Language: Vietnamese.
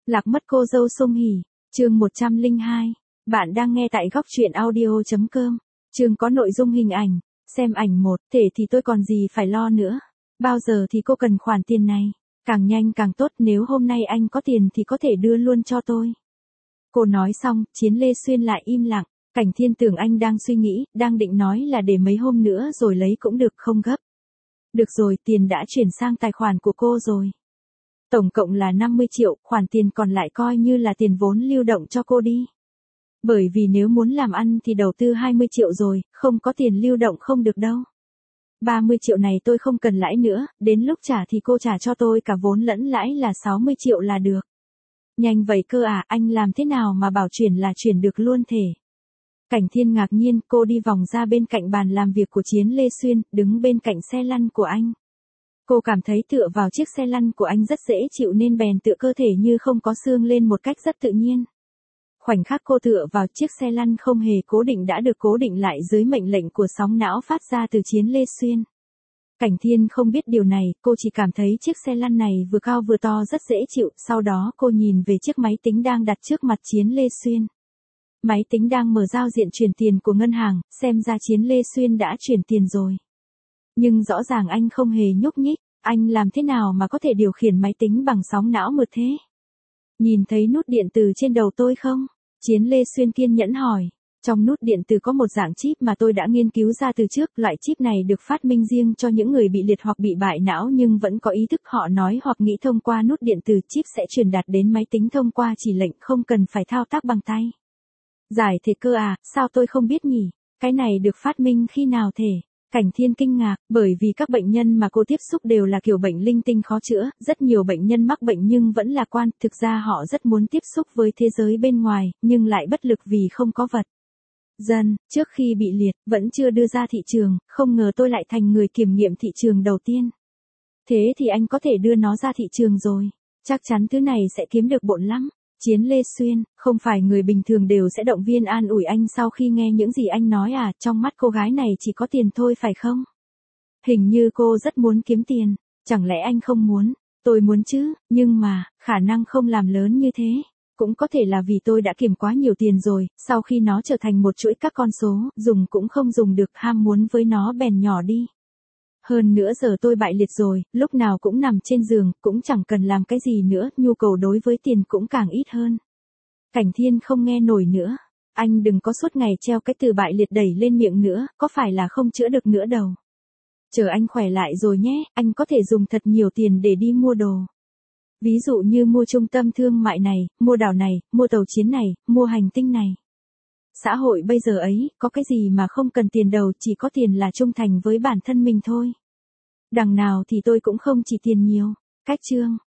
Lạc mất cô dâu Song Hỷ, chương 102. Bạn đang nghe tại góc truyện audio.com. Chương có nội dung hình ảnh, xem ảnh một, thể thì tôi còn gì phải lo nữa. Bao giờ thì cô cần khoản tiền này? Càng nhanh càng tốt, nếu hôm nay anh có tiền thì có thể đưa luôn cho tôi. Cô nói xong, Chiến Lê Xuyên lại im lặng. Cảnh Thiên tưởng anh đang suy nghĩ, đang định nói là để mấy hôm nữa rồi lấy cũng được, không gấp. Được rồi, tiền đã chuyển sang tài khoản của cô rồi. Tổng cộng là 50 triệu, khoản tiền còn lại coi như là tiền vốn lưu động cho cô đi. Bởi vì nếu muốn làm ăn thì đầu tư 20 triệu rồi, không có tiền lưu động không được đâu. 30 triệu này tôi không cần lãi nữa, đến lúc trả thì cô trả cho tôi cả vốn lẫn lãi là 60 triệu là được. Nhanh vậy cơ à, anh làm thế nào mà bảo chuyển là chuyển được luôn thể? Cảnh Thiên ngạc nhiên, cô đi vòng ra bên cạnh bàn làm việc của Chiến Lê Xuyên, đứng bên cạnh xe lăn của anh. Cô cảm thấy tựa vào chiếc xe lăn của anh rất dễ chịu nên bèn tựa cơ thể như không có xương lên một cách rất tự nhiên. Khoảnh khắc cô tựa vào chiếc xe lăn không hề cố định đã được cố định lại dưới mệnh lệnh của sóng não phát ra từ Chiến Lê Xuyên. Cảnh Thiên không biết điều này, cô chỉ cảm thấy chiếc xe lăn này vừa cao vừa to rất dễ chịu, sau đó cô nhìn về chiếc máy tính đang đặt trước mặt Chiến Lê Xuyên. Máy tính đang mở giao diện chuyển tiền của ngân hàng, xem ra Chiến Lê Xuyên đã chuyển tiền rồi. Nhưng rõ ràng anh không hề nhúc nhích, anh làm thế nào mà có thể điều khiển máy tính bằng sóng não mượt thế? Nhìn thấy nút điện từ trên đầu tôi không? Chiến Lê Xuyên kiên nhẫn hỏi. Trong nút điện từ có một dạng chip mà tôi đã nghiên cứu ra từ trước, loại chip này được phát minh riêng cho những người bị liệt hoặc bị bại não nhưng vẫn có ý thức, họ nói hoặc nghĩ thông qua nút điện từ, chip sẽ truyền đạt đến máy tính thông qua chỉ lệnh, không cần phải thao tác bằng tay. Giải thể cơ à, sao tôi không biết nhỉ? Cái này được phát minh khi nào thể? Cảnh Thiên kinh ngạc, bởi vì các bệnh nhân mà cô tiếp xúc đều là kiểu bệnh linh tinh khó chữa, rất nhiều bệnh nhân mắc bệnh nhưng vẫn lạc quan, thực ra họ rất muốn tiếp xúc với thế giới bên ngoài, nhưng lại bất lực vì không có vật. Trước khi bị liệt, vẫn chưa đưa ra thị trường, không ngờ tôi lại thành người kiểm nghiệm thị trường đầu tiên. Thế thì anh có thể đưa nó ra thị trường rồi, chắc chắn thứ này sẽ kiếm được bộn lắm. Chiến Lê Xuyên, không phải người bình thường đều sẽ động viên an ủi anh sau khi nghe những gì anh nói à, trong mắt cô gái này chỉ có tiền thôi phải không? Hình như cô rất muốn kiếm tiền, chẳng lẽ anh không muốn? Tôi muốn chứ, nhưng mà, khả năng không làm lớn như thế. Cũng có thể là vì tôi đã kiếm quá nhiều tiền rồi, sau khi nó trở thành một chuỗi các con số, dùng cũng không dùng được, ham muốn với nó bèn nhỏ đi. Hơn nữa giờ tôi bại liệt rồi, lúc nào cũng nằm trên giường, cũng chẳng cần làm cái gì nữa, nhu cầu đối với tiền cũng càng ít hơn. Cảnh Thiên không nghe nổi nữa. Anh đừng có suốt ngày treo cái từ bại liệt đẩy lên miệng nữa, có phải là không chữa được nữa đâu. Chờ anh khỏe lại rồi nhé, anh có thể dùng thật nhiều tiền để đi mua đồ. Ví dụ như mua trung tâm thương mại này, mua đảo này, mua tàu chiến này, mua hành tinh này. Xã hội bây giờ ấy, có cái gì mà không cần tiền đâu, chỉ có tiền là trung thành với bản thân mình thôi. Đằng nào thì tôi cũng không chỉ tiền nhiều. Cách chương,